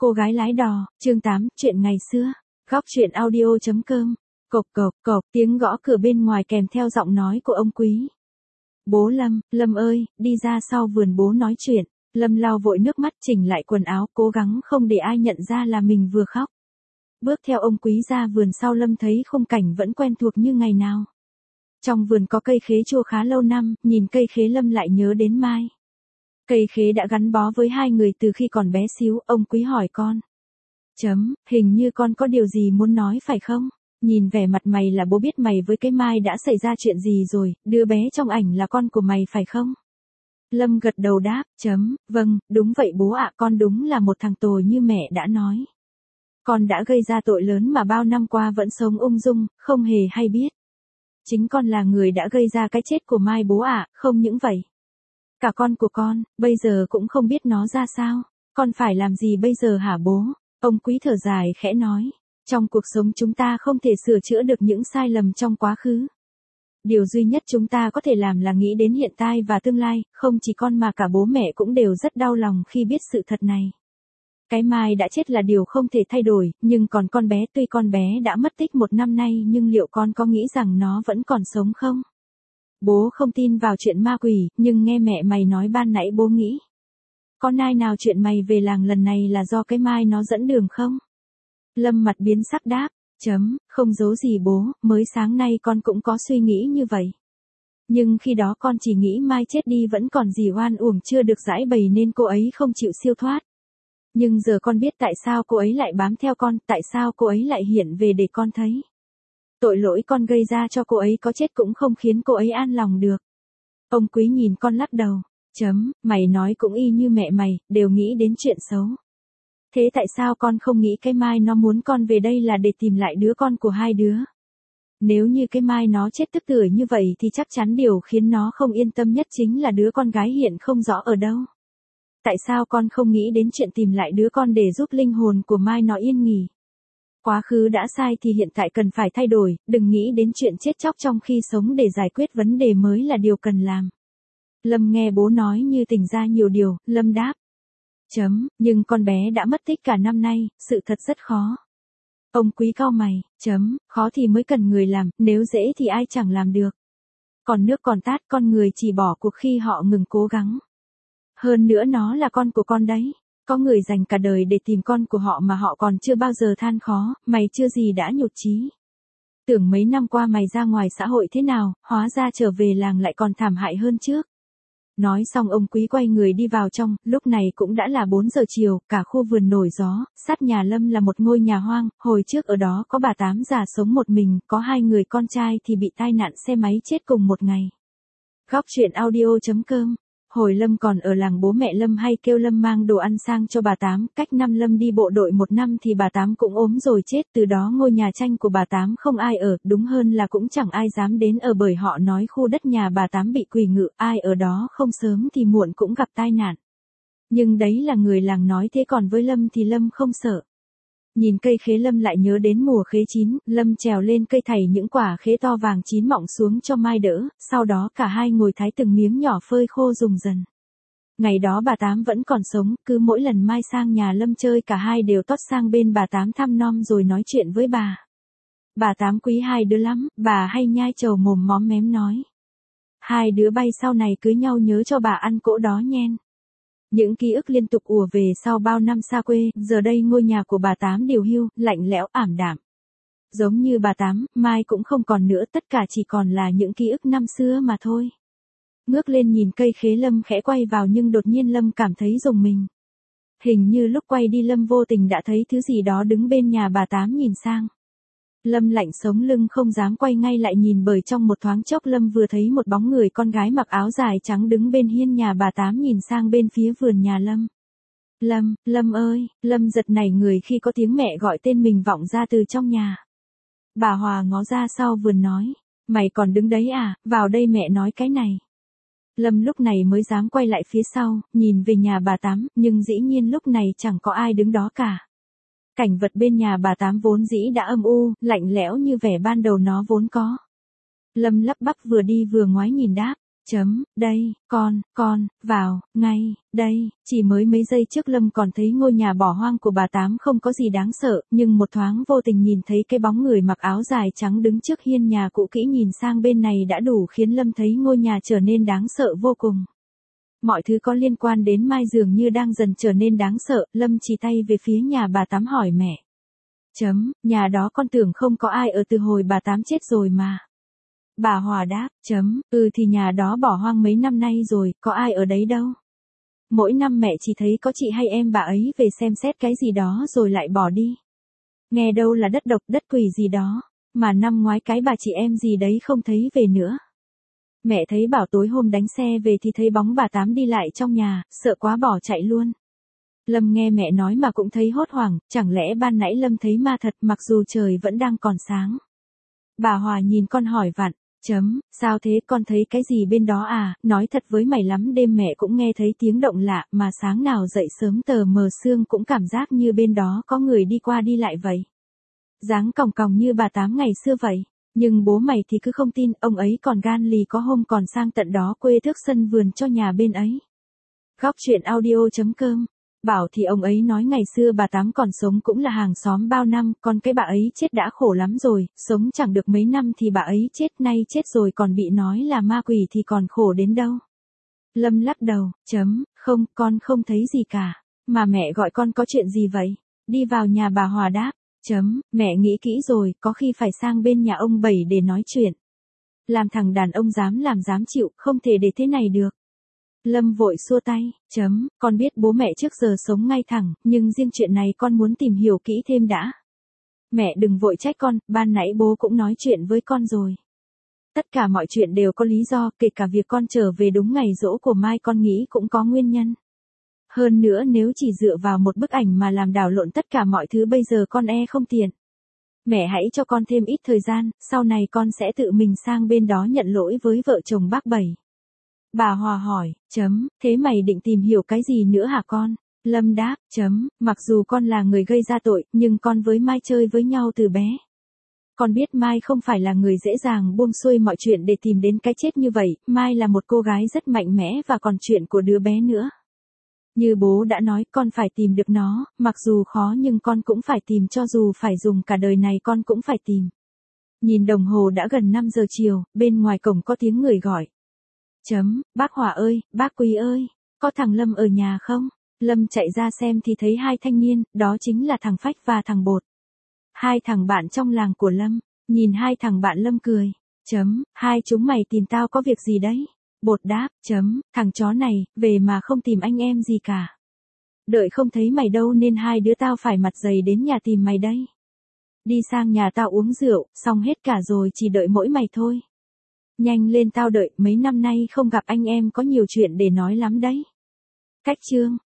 Cô gái lái đò, chương 8, chuyện ngày xưa. Góc chuyện audio.com. Cộc cộc cộc, tiếng gõ cửa bên ngoài kèm theo giọng nói của ông Quý. Bố Lâm, Lâm ơi, đi ra sau vườn bố nói chuyện. Lâm lau vội nước mắt chỉnh lại quần áo, cố gắng không để ai nhận ra là mình vừa khóc. Bước theo ông Quý ra vườn sau, Lâm thấy khung cảnh vẫn quen thuộc như ngày nào. Trong vườn có cây khế chua khá lâu năm, nhìn cây khế Lâm lại nhớ đến Mai. Cây khế đã gắn bó với hai người từ khi còn bé xíu. Ông Quý hỏi con. Hình như con có điều gì muốn nói phải không? Nhìn vẻ mặt mày là bố biết mày với cái Mai đã xảy ra chuyện gì rồi, đứa bé trong ảnh là con của mày phải không? Lâm gật đầu đáp. Vâng, đúng vậy bố ạ, con đúng là một thằng tồi như mẹ đã nói. Con đã gây ra tội lớn mà bao năm qua vẫn sống ung dung, không hề hay biết. Chính con là người đã gây ra cái chết của Mai bố ạ, không những vậy. Cả con của con, bây giờ cũng không biết nó ra sao. Con phải làm gì bây giờ hả bố? Ông Quý thở dài khẽ nói. Trong cuộc sống chúng ta không thể sửa chữa được những sai lầm trong quá khứ. Điều duy nhất chúng ta có thể làm là nghĩ đến hiện tại và tương lai, không chỉ con mà cả bố mẹ cũng đều rất đau lòng khi biết sự thật này. Cái Mai đã chết là điều không thể thay đổi, nhưng còn con bé, tuy con bé đã mất tích 1 năm nay nhưng liệu con có nghĩ rằng nó vẫn còn sống không? Bố không tin vào chuyện ma quỷ, nhưng nghe mẹ mày nói ban nãy bố nghĩ. Có nai nào chuyện mày về làng lần này là do cái Mai nó dẫn đường không? Lâm mặt biến sắc đáp. Không giấu gì bố, mới sáng nay con cũng có suy nghĩ như vậy. Nhưng khi đó con chỉ nghĩ Mai chết đi vẫn còn gì oan uổng chưa được giải bày nên cô ấy không chịu siêu thoát. Nhưng giờ con biết tại sao cô ấy lại bám theo con, tại sao cô ấy lại hiện về để con thấy. Tội lỗi con gây ra cho cô ấy có chết cũng không khiến cô ấy an lòng được. Ông Quý nhìn con lắc đầu. Mày nói cũng y như mẹ mày, đều nghĩ đến chuyện xấu. Thế tại sao con không nghĩ cái Mai nó muốn con về đây là để tìm lại đứa con của hai đứa? Nếu như cái Mai nó chết tức tưởi như vậy thì chắc chắn điều khiến nó không yên tâm nhất chính là đứa con gái hiện không rõ ở đâu. Tại sao con không nghĩ đến chuyện tìm lại đứa con để giúp linh hồn của Mai nó yên nghỉ? Quá khứ đã sai thì hiện tại cần phải thay đổi, đừng nghĩ đến chuyện chết chóc trong khi sống để giải quyết vấn đề mới là điều cần làm. Lâm nghe bố nói như tỉnh ra nhiều điều, Lâm đáp. Nhưng con bé đã mất tích cả năm nay, sự thật rất khó. Ông Quý cau mày. Khó thì mới cần người làm, nếu dễ thì ai chẳng làm được. Còn nước còn tát, con người chỉ bỏ cuộc khi họ ngừng cố gắng. Hơn nữa nó là con của con đấy. Có người dành cả đời để tìm con của họ mà họ còn chưa bao giờ than khó, mày chưa gì đã nhụt chí. Tưởng mấy năm qua mày ra ngoài xã hội thế nào, hóa ra trở về làng lại còn thảm hại hơn trước. Nói xong ông Quý quay người đi vào trong, lúc này cũng đã là 4 giờ chiều, cả khu vườn nổi gió, sát nhà Lâm là một ngôi nhà hoang, hồi trước ở đó có bà Tám già sống một mình, có 2 người con trai thì bị tai nạn xe máy chết cùng một ngày. Góc chuyện audio.com. Hồi Lâm còn ở làng bố mẹ Lâm hay kêu Lâm mang đồ ăn sang cho bà Tám, cách năm Lâm đi bộ đội 1 năm thì bà Tám cũng ốm rồi chết, từ đó ngôi nhà tranh của bà Tám không ai ở, đúng hơn là cũng chẳng ai dám đến ở bởi họ nói khu đất nhà bà Tám bị quỷ ngự, ai ở đó không sớm thì muộn cũng gặp tai nạn. Nhưng đấy là người làng nói thế còn với Lâm thì Lâm không sợ. Nhìn cây khế Lâm lại nhớ đến mùa khế chín, Lâm trèo lên cây thảy những quả khế to vàng chín mọng xuống cho Mai đỡ, sau đó cả hai ngồi thái từng miếng nhỏ phơi khô dùng dần. Ngày đó bà Tám vẫn còn sống, cứ mỗi lần Mai sang nhà Lâm chơi cả hai đều tót sang bên bà Tám thăm nom rồi nói chuyện với bà. Bà Tám quý hai đứa lắm, bà hay nhai trầu mồm móm mém nói. Hai đứa bay sau này cưới nhau nhớ cho bà ăn cỗ đó nhen. Những ký ức liên tục ùa về sau bao năm xa quê, giờ đây ngôi nhà của bà Tám điều hiu, lạnh lẽo ảm đạm. Giống như bà Tám, Mai cũng không còn nữa, tất cả chỉ còn là những ký ức năm xưa mà thôi. Ngước lên nhìn cây khế Lâm khẽ quay vào nhưng đột nhiên Lâm cảm thấy rùng mình. Hình như lúc quay đi Lâm vô tình đã thấy thứ gì đó đứng bên nhà bà Tám nhìn sang. Lâm lạnh sống lưng không dám quay ngay lại nhìn bởi trong một thoáng chốc Lâm vừa thấy một bóng người con gái mặc áo dài trắng đứng bên hiên nhà bà Tám nhìn sang bên phía vườn nhà Lâm. Lâm ơi, Lâm giật nảy người khi có tiếng mẹ gọi tên mình vọng ra từ trong nhà. Bà Hòa ngó ra sau vườn nói, mày còn đứng đấy à, vào đây mẹ nói cái này. Lâm lúc này mới dám quay lại phía sau, nhìn về nhà bà Tám, nhưng dĩ nhiên lúc này chẳng có ai đứng đó cả. Cảnh vật bên nhà bà Tám vốn dĩ đã âm u, lạnh lẽo như vẻ ban đầu nó vốn có. Lâm lắp bắp vừa đi vừa ngoái nhìn đáp. Đây, con, vào, ngay, đây, chỉ mới mấy giây trước Lâm còn thấy ngôi nhà bỏ hoang của bà Tám không có gì đáng sợ, nhưng một thoáng vô tình nhìn thấy cái bóng người mặc áo dài trắng đứng trước hiên nhà cũ kỹ nhìn sang bên này đã đủ khiến Lâm thấy ngôi nhà trở nên đáng sợ vô cùng. Mọi thứ có liên quan đến Mai dường như đang dần trở nên đáng sợ, Lâm chỉ tay về phía nhà bà Tám hỏi mẹ. Nhà đó con tưởng không có ai ở từ hồi bà Tám chết rồi mà. Bà Hòa đáp, thì nhà đó bỏ hoang mấy năm nay rồi, có ai ở đấy đâu. Mỗi năm mẹ chỉ thấy có chị hay em bà ấy về xem xét cái gì đó rồi lại bỏ đi. Nghe đâu là đất độc đất quỷ gì đó, mà năm ngoái cái bà chị em gì đấy không thấy về nữa. Mẹ thấy bảo tối hôm đánh xe về thì thấy bóng bà Tám đi lại trong nhà, sợ quá bỏ chạy luôn. Lâm nghe mẹ nói mà cũng thấy hốt hoảng, chẳng lẽ ban nãy Lâm thấy ma thật mặc dù trời vẫn đang còn sáng. Bà Hòa nhìn con hỏi vặn, sao thế con thấy cái gì bên đó à, nói thật với mày lắm đêm mẹ cũng nghe thấy tiếng động lạ mà sáng nào dậy sớm tờ mờ sương cũng cảm giác như bên đó có người đi qua đi lại vậy. Dáng còng còng như bà Tám ngày xưa vậy, nhưng bố mày thì cứ không tin, ông ấy còn gan lì có hôm còn sang tận đó quê thước sân vườn cho nhà bên ấy. Góc truyện audio.com Bảo thì ông ấy nói ngày xưa bà Tám còn sống cũng là hàng xóm bao năm, còn cái bà ấy chết đã khổ lắm rồi, sống chẳng được mấy năm thì bà ấy chết, nay chết rồi còn bị nói là ma quỷ thì còn khổ đến đâu. Lâm lắc đầu, không, con không thấy gì cả, mà mẹ gọi con có chuyện gì vậy? Đi vào nhà bà Hòa đáp, mẹ nghĩ kỹ rồi, có khi phải sang bên nhà ông Bảy để nói chuyện. Làm thằng đàn ông dám làm dám chịu, không thể để thế này được. Lâm vội xua tay, con biết bố mẹ trước giờ sống ngay thẳng, nhưng riêng chuyện này con muốn tìm hiểu kỹ thêm đã. Mẹ đừng vội trách con, ban nãy bố cũng nói chuyện với con rồi. Tất cả mọi chuyện đều có lý do, kể cả việc con trở về đúng ngày giỗ của Mai con nghĩ cũng có nguyên nhân. Hơn nữa nếu chỉ dựa vào một bức ảnh mà làm đảo lộn tất cả mọi thứ bây giờ con không tiện. Mẹ hãy cho con thêm ít thời gian, sau này con sẽ tự mình sang bên đó nhận lỗi với vợ chồng bác Bảy. Bà Hòa hỏi, thế mày định tìm hiểu cái gì nữa hả con? Lâm đáp, mặc dù con là người gây ra tội, nhưng con với Mai chơi với nhau từ bé. Con biết Mai không phải là người dễ dàng buông xuôi mọi chuyện để tìm đến cái chết như vậy, Mai là một cô gái rất mạnh mẽ và còn chuyện của đứa bé nữa. Như bố đã nói, con phải tìm được nó, mặc dù khó nhưng con cũng phải tìm, cho dù phải dùng cả đời này con cũng phải tìm. Nhìn đồng hồ đã gần 5 giờ chiều, bên ngoài cổng có tiếng người gọi. Bác Hòa ơi, bác Quý ơi, có thằng Lâm ở nhà không? Lâm chạy ra xem thì thấy hai thanh niên, đó chính là thằng Phách và thằng Bột. Hai thằng bạn trong làng của Lâm, nhìn hai thằng bạn Lâm cười. Hai chúng mày tìm tao có việc gì đấy? Bột đáp, thằng chó này, về mà không tìm anh em gì cả. Đợi không thấy mày đâu nên hai đứa tao phải mặt dày đến nhà tìm mày đây. Đi sang nhà tao uống rượu, xong hết cả rồi chỉ đợi mỗi mày thôi. Nhanh lên tao đợi, mấy năm nay không gặp anh em có nhiều chuyện để nói lắm đấy. Cách chương.